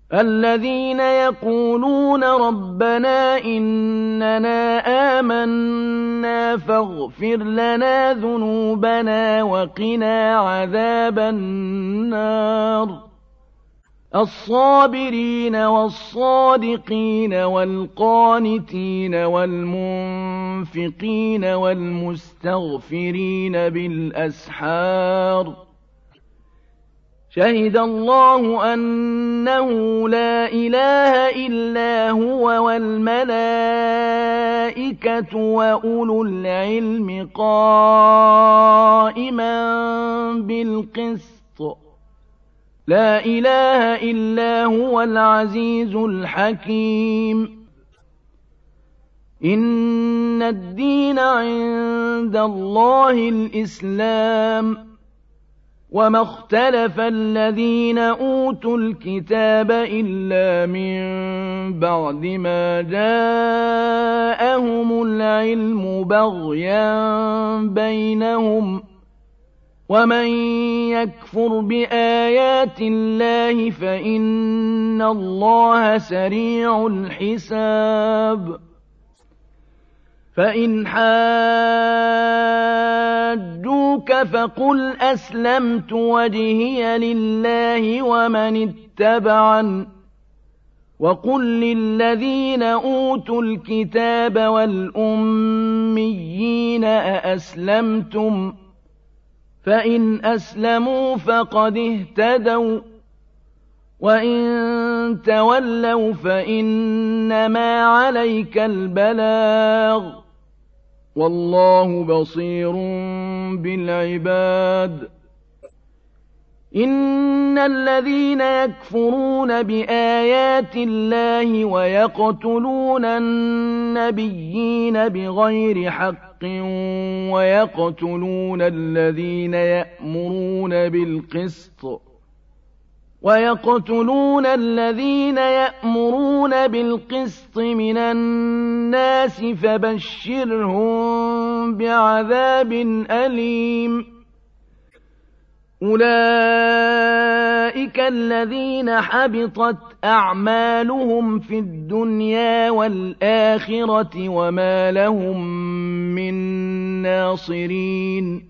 الذين يقولون ربنا إننا آمنا فاغفر لنا ذنوبنا وقنا عذاب النار الصابرين والصادقين والقانتين والمنفقين والمستغفرين بالأسحار شهد الله أنه لا إله إلا هو والملائكة وأولو العلم قائما بالقسط لا إله إلا هو العزيز الحكيم إن الدين عند الله الإسلام وما اختلف الذين أوتوا الكتاب إلا من بعد ما جاءهم العلم بغيا بينهم ومن يكفر بآيات الله فإن الله سريع الحساب فإن حاجوك فقل أسلمت وجهي لله ومن اتبعن وقل للذين أوتوا الكتاب والأميين أأسلمتم فإن أسلموا فقد اهتدوا وإن تولوا فإنما عليك البلاغ والله بصير بالعباد إن الذين يكفرون بآيات الله ويقتلون النبيين بغير حق ويقتلون الذين يأمرون بالقسط من الناس فبشرهم بعذاب أليم أولئك الذين حبطت أعمالهم في الدنيا والآخرة وما لهم من ناصرين